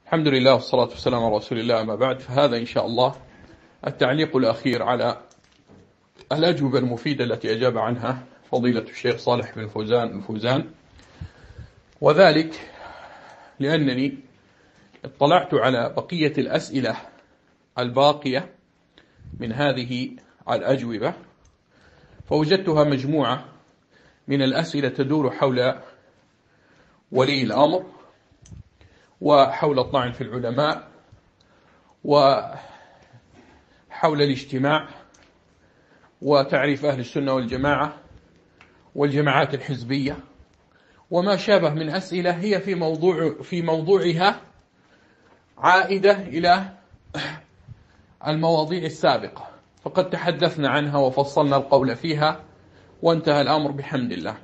الحمد لله والصلاة والسلام على رسول الله. أما بعد، فهذا إن شاء الله التعليق الأخير على الأجوبة المفيدة التي أجاب عنها فضيلة الشيخ صالح بن الفوزان، وذلك لأنني اطلعت على بقية الأسئلة الباقية من هذه الأجوبة، فوجدتها مجموعة من الأسئلة تدور حول ولي الأمر وحول الطعن في العلماء وحول الاجتماع وتعريف أهل السنة والجماعة والجماعات الحزبية وما شابه من أسئلة هي في موضوعها عائدة إلى المواضيع السابقة، فقد تحدثنا عنها وفصلنا القول فيها وانتهى الأمر بحمد الله.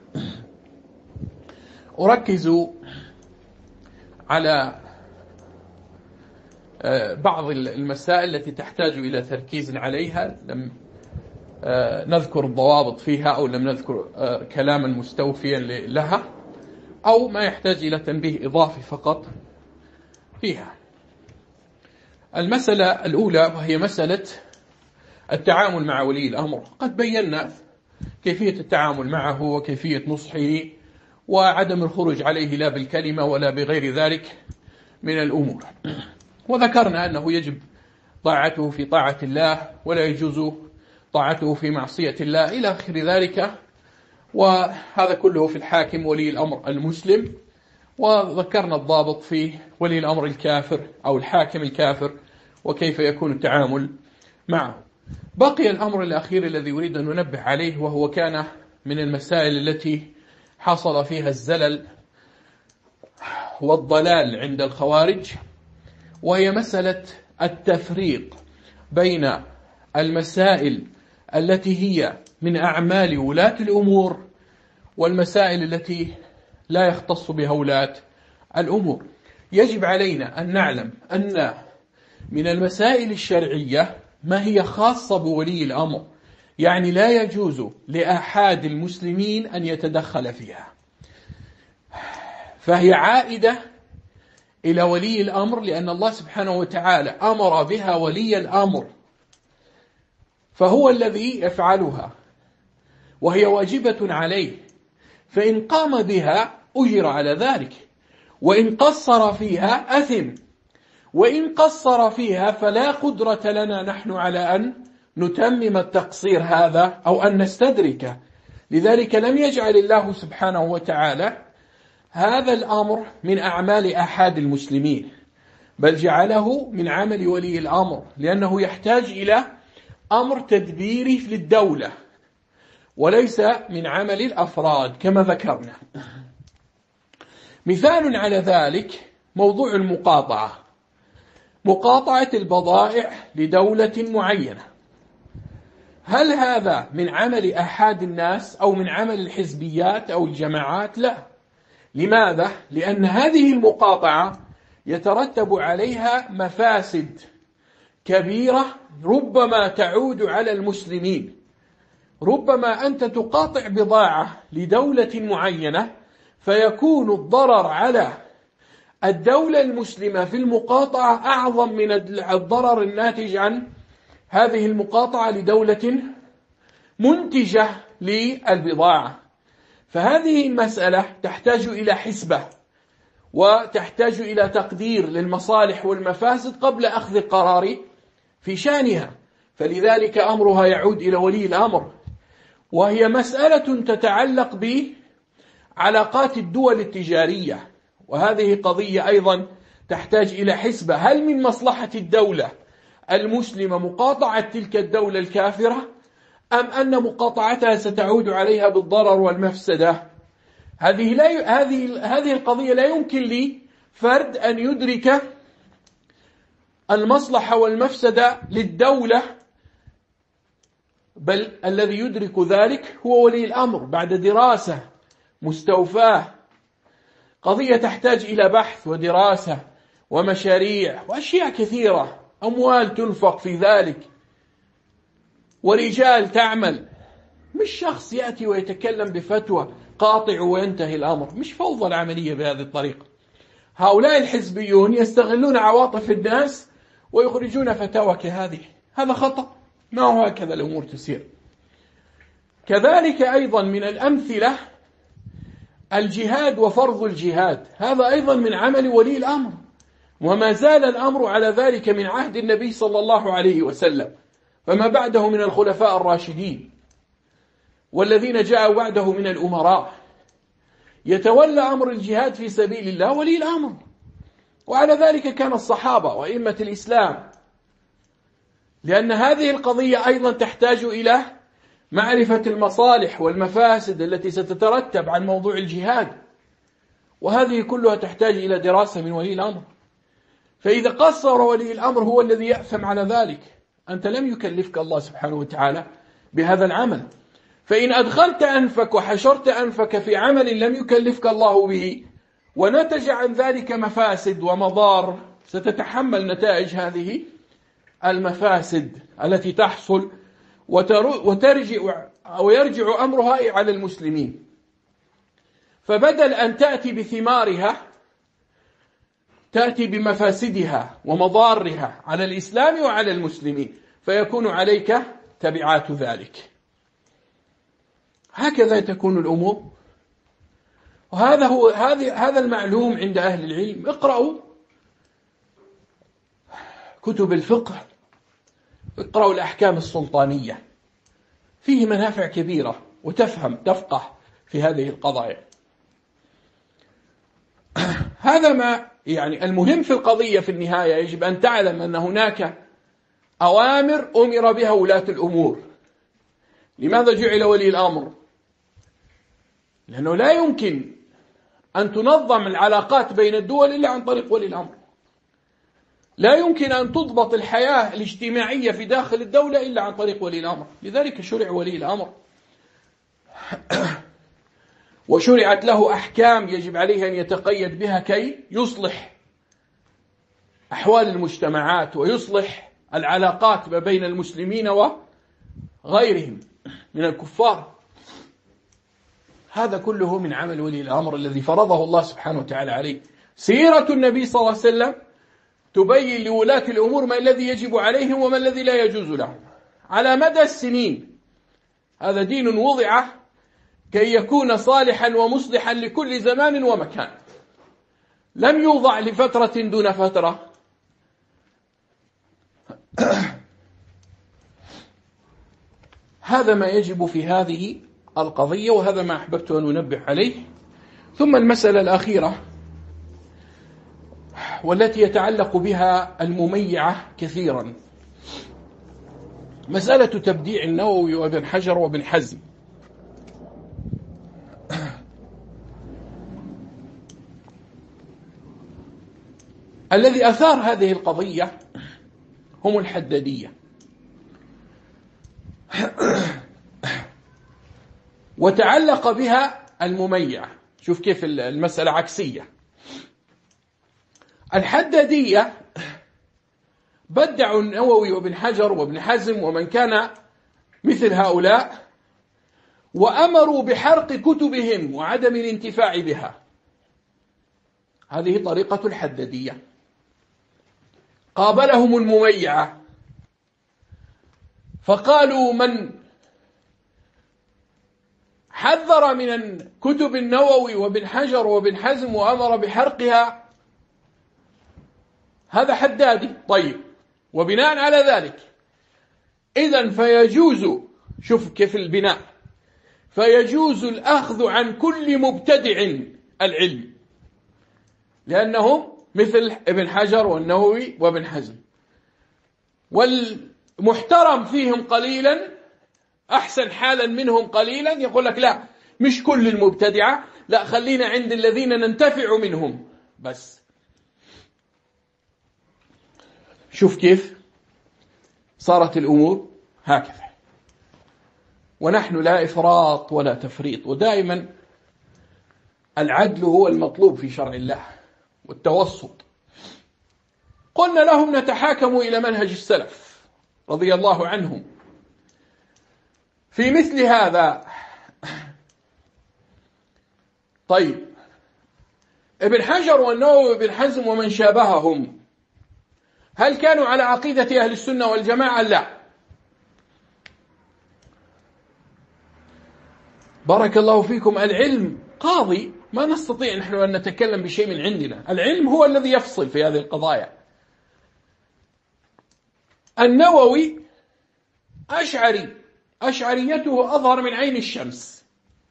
أركز على بعض المسائل التي تحتاج إلى تركيز عليها، لم نذكر الضوابط فيها أو لم نذكر كلاما مستوفيا لها، أو ما يحتاج إلى تنبيه إضافي فقط فيها. المسألة الأولى وهي مسألة التعامل مع ولي الأمر. قد بينا كيفية التعامل معه وكيفية نصحه وعدم الخروج عليه لا بالكلمة ولا بغير ذلك من الأمور، وذكرنا أنه يجب طاعته في طاعة الله ولا يجوز طاعته في معصية الله إلى آخر ذلك، وهذا كله في الحاكم ولي الأمر المسلم. وذكرنا الضابط في ولي الأمر الكافر أو الحاكم الكافر وكيف يكون التعامل معه. بقي الأمر الأخير الذي أريد أن ننبه عليه، وهو كان من المسائل التي حصل فيها الزلل والضلال عند الخوارج، وهي مسألة التفريق بين المسائل التي هي من أعمال ولاة الأمور والمسائل التي لا يختص بها ولاة الأمور. يجب علينا أن نعلم أن من المسائل الشرعية ما هي خاصة بولي الأمر، يعني لا يجوز لأحد المسلمين أن يتدخل فيها، فهي عائدة إلى ولي الأمر، لأن الله سبحانه وتعالى أمر بها ولي الأمر، فهو الذي يفعلها وهي واجبة عليه، فإن قام بها أجر على ذلك، وإن قصر فيها أثم، وإن قصر فيها فلا قدرة لنا نحن على أن نتمم التقصير هذا أو أن نستدركه. لذلك لم يجعل الله سبحانه وتعالى هذا الأمر من أعمال أحد المسلمين، بل جعله من عمل ولي الأمر، لأنه يحتاج إلى أمر تدبيري للدولة وليس من عمل الأفراد كما ذكرنا. مثال على ذلك موضوع المقاطعة، مقاطعة البضائع لدولة معينة. هل هذا من عمل أحد الناس أو من عمل الحزبيات أو الجماعات؟ لا. لماذا؟ لأن هذه المقاطعة يترتب عليها مفاسد كبيرة ربما تعود على المسلمين. ربما أنت تقاطع بضاعة لدولة معينة فيكون الضرر على الدولة المسلمة في المقاطعة أعظم من الضرر الناتج عن هذه المقاطعة لدولة منتجة للبضاعة. فهذه المسألة تحتاج إلى حسبة وتحتاج إلى تقدير للمصالح والمفاسد قبل أخذ القرار في شأنها، فلذلك أمرها يعود إلى ولي الأمر، وهي مسألة تتعلق بعلاقات الدول التجارية، وهذه قضية أيضا تحتاج إلى حسبة. هل من مصلحة الدولة المسلمة مقاطعة تلك الدولة الكافرة، أم أن مقاطعتها ستعود عليها بالضرر والمفسدة؟ هذه القضية لا يمكن لي فرد أن يدرك المصلحة والمفسدة للدولة، بل الذي يدرك ذلك هو ولي الأمر بعد دراسة مستوفاة. قضية تحتاج إلى بحث ودراسة ومشاريع وأشياء كثيرة، أموال تنفق في ذلك ورجال تعمل، مش شخص يأتي ويتكلم بفتوى قاطع وينتهي الأمر. مش فوضى العملية بهذه الطريقة. هؤلاء الحزبيون يستغلون عواطف الناس ويخرجون فتاوى كهذه. هذا خطأ، ما هو هكذا الأمور تسير. كذلك أيضا من الأمثلة الجهاد وفرض الجهاد، هذا أيضا من عمل ولي الأمر، وما زال الأمر على ذلك من عهد النبي صلى الله عليه وسلم، فما بعده من الخلفاء الراشدين والذين جاءوا بعده من الأمراء يتولى أمر الجهاد في سبيل الله ولي الأمر. وعلى ذلك كان الصحابة وأئمة الإسلام، لأن هذه القضية أيضا تحتاج إلى معرفة المصالح والمفاسد التي ستترتب عن موضوع الجهاد، وهذه كلها تحتاج إلى دراسة من ولي الأمر. فإذا قصر ولي الأمر هو الذي يأثم على ذلك، أنت لم يكلفك الله سبحانه وتعالى بهذا العمل. فإن أدخلت أنفك وحشرت أنفك في عمل لم يكلفك الله به ونتج عن ذلك مفاسد ومضار، ستتحمل نتائج هذه المفاسد التي تحصل وترجع أو يرجع أمرها على المسلمين. فبدل أن تأتي بثمارها تأتي بمفاسدها ومضارها على الإسلام وعلى المسلمين، فيكون عليك تبعات ذلك. هكذا تكون الأمور، هذا المعلوم عند أهل العلم. اقرأوا كتب الفقه، اقرأوا الأحكام السلطانية، فيه منافع كبيرة تفقه في هذه القضايا. هذا ما يعني المهم في القضية. في النهاية يجب أن تعلم أن هناك أوامر أمر بها ولاة الأمور. لماذا جعل ولي الأمر؟ لأنه لا يمكن أن تنظم العلاقات بين الدول إلا عن طريق ولي الأمر. لا يمكن أن تضبط الحياة الاجتماعية في داخل الدولة إلا عن طريق ولي الأمر. لذلك شرع ولي الأمر وشرعت له أحكام يجب عليه أن يتقيد بها كي يصلح أحوال المجتمعات ويصلح العلاقات ما بين المسلمين وغيرهم من الكفار. هذا كله من عمل ولي الأمر الذي فرضه الله سبحانه وتعالى عليه. سيرة النبي صلى الله عليه وسلم تبين لولاة الأمور ما الذي يجب عليهم وما الذي لا يجوز لهم على مدى السنين. هذا دين وضع كي يكون صالحا ومصلحا لكل زمان ومكان، لم يوضع لفترة دون فترة. هذا ما يجب في هذه القضية، وهذا ما أحببت أن أنبه عليه. ثم المسألة الأخيرة والتي يتعلق بها المميعة كثيرا، مسألة تبديع النووي وابن حجر وابن حزم. الذي أثار هذه القضية هم الحدادية، وتعلق بها المميعة. شوف كيف المسألة عكسية. الحدادية بدعوا النووي وابن حجر وابن حزم ومن كان مثل هؤلاء، وأمروا بحرق كتبهم وعدم الانتفاع بها. هذه طريقة الحدادية. قابلهم المميعة فقالوا من حذر من كتب النووي وابن حجر وابن حزم وأمر بحرقها هذا حدادي. طيب، وبناء على ذلك إذن فيجوز، شوف كيف البناء، فيجوز الأخذ عن كل مبتدع العلم، لأنهم مثل ابن حجر والنووي وابن حزم، والمحترم فيهم قليلا أحسن حالا منهم قليلا يقول لك لا مش كل المبتدعة، لا خلينا عند الذين ننتفع منهم بس. شوف كيف صارت الأمور هكذا. ونحن لا إفراط ولا تفريط، ودائما العدل هو المطلوب في شرع الله والتوسط. قلنا لهم نتحاكم إلى منهج السلف رضي الله عنهم في مثل هذا. طيب، ابن حجر والنووي وابن حزم ومن شابههم هل كانوا على عقيدة أهل السنة والجماعة؟ لا. بارك الله فيكم. العلم قاضي، ما نستطيع نحن أن نتكلم بشيء من عندنا، العلم هو الذي يفصل في هذه القضايا. النووي أشعري، أشعريته أظهر من عين الشمس.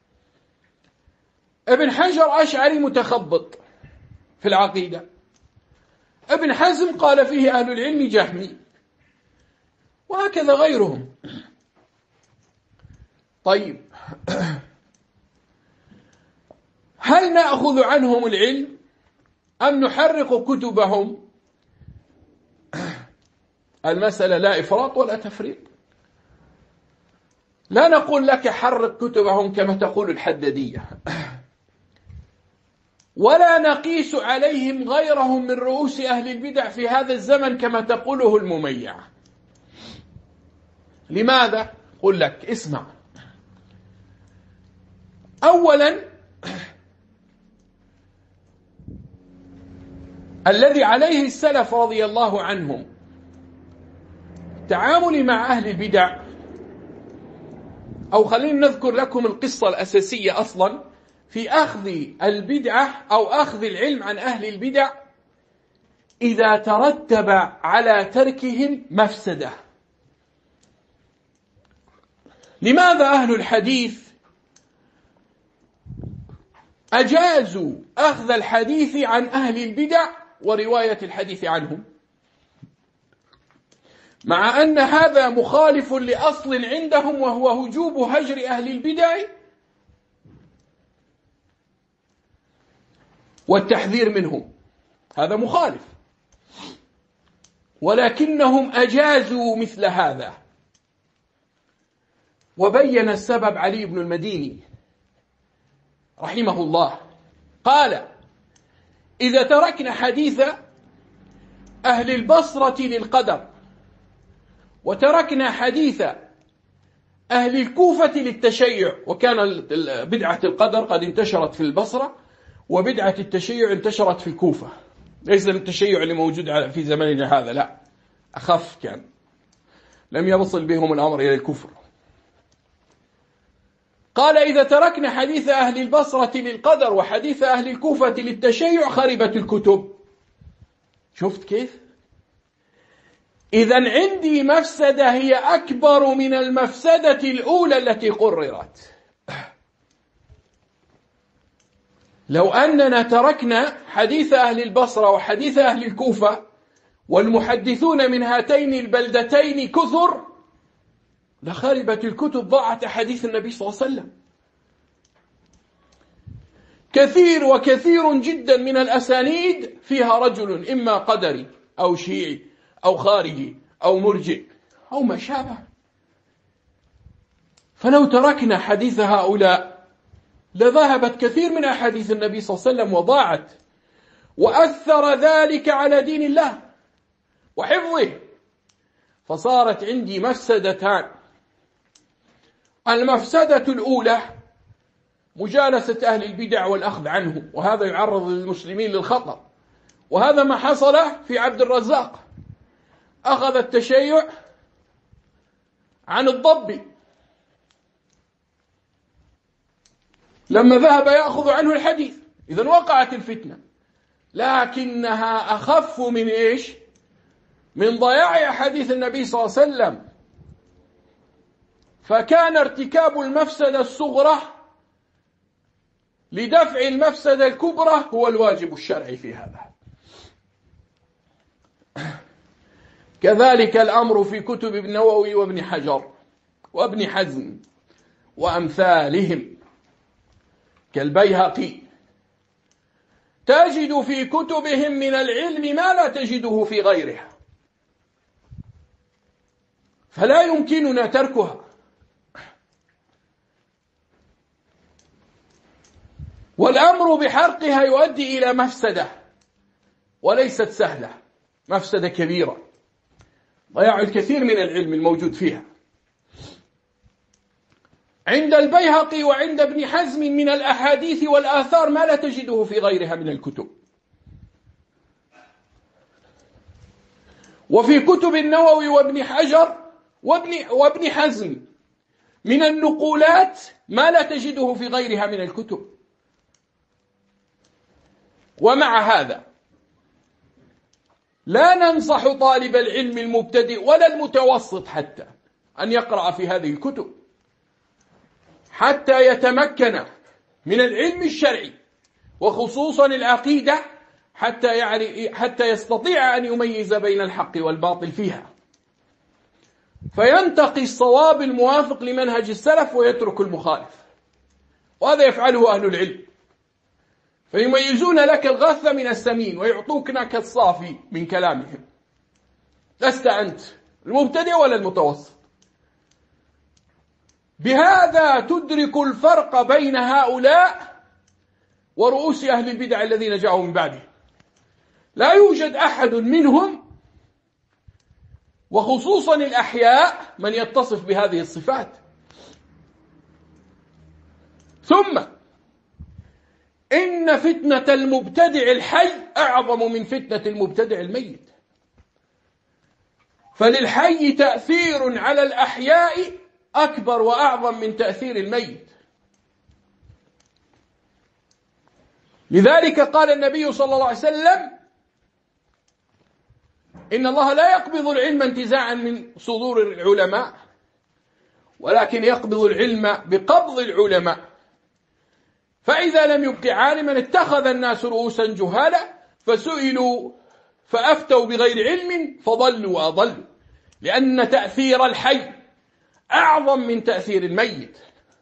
ابن حجر أشعري متخبط في العقيدة. ابن حزم قال فيه أهل العلم جهمي، وهكذا غيرهم. طيب، هل نأخذ عنهم العلم أم نحرق كتبهم؟ المسألة لا إفراط ولا تفريط. لا نقول لك حرق كتبهم كما تقول الحدادية، ولا نقيس عليهم غيرهم من رؤوس أهل البدع في هذا الزمن كما تقوله المميع. لماذا؟ قل لك اسمع. أولا، الذي عليه السلف رضي الله عنهم التعامل مع أهل البدع، أو خلينا نذكر لكم القصة الأساسية أصلا في أخذ البدعة أو أخذ العلم عن أهل البدع، إذا ترتب على تركهم مفسدة. لماذا أهل الحديث أجازوا أخذ الحديث عن أهل البدع ورواية الحديث عنهم، مع أن هذا مخالف لأصل عندهم وهو وجوب هجر أهل البدع والتحذير منهم؟ هذا مخالف، ولكنهم أجازوا مثل هذا. وبين السبب علي بن المديني رحمه الله، قال: إذا تركنا حديث أهل البصرة للقدر وتركنا حديث أهل الكوفة للتشيع، وكان بدعة القدر قد انتشرت في البصرة وبدعة التشيع انتشرت في الكوفة، ليس التشيع اللي موجود في زماننا هذا، لا، أخف كان، لم يوصل بهم الأمر إلى الكفر. قال: إذا تركنا حديث أهل البصرة للقدر وحديث أهل الكوفة للتشيع خربت الكتب. شفت كيف؟ إذن عندي مفسدة هي أكبر من المفسدة الأولى التي قررت. لو أننا تركنا حديث أهل البصرة وحديث أهل الكوفة والمحدثون من هاتين البلدتين كثر لخربت الكتب، ضاعت أحاديث النبي صلى الله عليه وسلم. كثير جدا من الأسانيد فيها رجل إما قدري أو شيعي أو خارجي أو مرجئ أو ما شابه. فلو تركنا حديث هؤلاء لذهبت كثير من أحاديث النبي صلى الله عليه وسلم وضاعت، وأثر ذلك على دين الله وحفظه. فصارت عندي مفسدتان: المفسدة الأولى مجالسة أهل البدع والأخذ عنهم، وهذا يعرض المسلمين للخطر، وهذا ما حصل في عبد الرزاق، أخذ التشيع عن الضبي لما ذهب يأخذ عنه الحديث، إذن وقعت الفتنة، لكنها أخف من إيش؟ من ضياع حديث النبي صلى الله عليه وسلم. فكان ارتكاب المفسدة الصغرى لدفع المفسدة الكبرى هو الواجب الشرعي في هذا. كذلك الأمر في كتب ابن النووي وابن حجر وابن حزم وأمثالهم كالبيهقي، تجد في كتبهم من العلم ما لا تجده في غيرها، فلا يمكننا تركها. والأمر بحرقها يؤدي إلى مفسدة وليست سهلة، مفسدة كبيرة، ضياع الكثير من العلم الموجود فيها. عند البيهقي وعند ابن حزم من الأحاديث والآثار ما لا تجده في غيرها من الكتب. وفي كتب النووي وابن حجر وابن حزم من النقولات ما لا تجده في غيرها من الكتب. ومع هذا لا ننصح طالب العلم المبتدئ ولا المتوسط حتى أن يقرأ في هذه الكتب حتى يتمكن من العلم الشرعي وخصوصا العقيدة حتى يستطيع أن يميز بين الحق والباطل فيها، فينتقي الصواب الموافق لمنهج السلف ويترك المخالف. وهذا يفعله أهل العلم، فيميزون لك الغث من السمين ويعطوك الصافي من كلامهم. لست أنت المبتدئ ولا المتوسط. بهذا تدرك الفرق بين هؤلاء ورؤوس أهل البدع الذين جاءوا من بعده. لا يوجد أحد منهم وخصوصا الأحياء من يتصف بهذه الصفات. ثم إن فتنة المبتدع الحي أعظم من فتنة المبتدع الميت، فللحي تأثير على الأحياء أكبر وأعظم من تأثير الميت. لذلك قال النبي صلى الله عليه وسلم: إن الله لا يقبض العلم انتزاعا من صدور العلماء، ولكن يقبض العلم بقبض العلماء، فإذا لم يبق عالما اتخذ الناس رؤوسا جهالا فسئلوا فأفتوا بغير علم فضلوا وأضلوا، لأن تأثير الحي أعظم من تأثير الميت.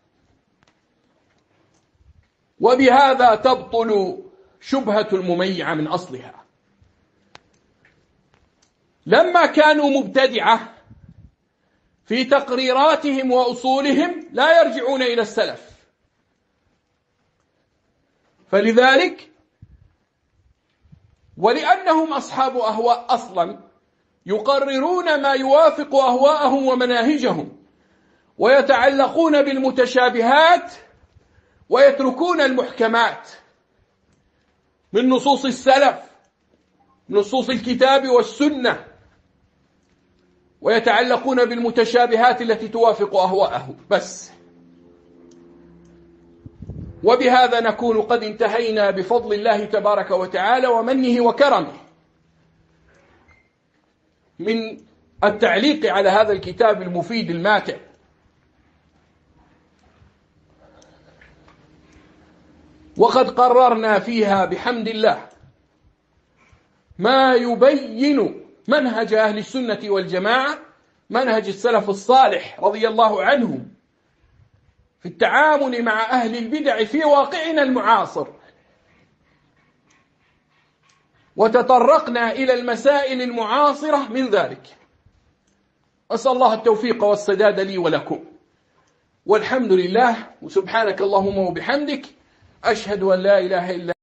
وبهذا تبطل شبهة المميع من أصلها. لما كانوا مبتدعة في تقريراتهم وأصولهم لا يرجعون إلى السلف، فلذلك ولأنهم أصحاب أهواء أصلا يقررون ما يوافق أهواءهم ومناهجهم، ويتعلقون بالمتشابهات ويتركون المحكمات من نصوص السلف، نصوص الكتاب والسنة، ويتعلقون بالمتشابهات التي توافق أهواءهم بس. وبهذا نكون قد انتهينا بفضل الله تبارك وتعالى ومنه وكرمه من التعليق على هذا الكتاب المفيد الماتع. وقد قررنا فيها بحمد الله ما يبين منهج أهل السنة والجماعة، منهج السلف الصالح رضي الله عنهم في التعامل مع أهل البدع في واقعنا المعاصر، وتطرقنا إلى المسائل المعاصرة من ذلك. أسأل الله التوفيق والسداد لي ولكم، والحمد لله، وسبحانك اللهم وبحمدك، أشهد أن لا إله إلا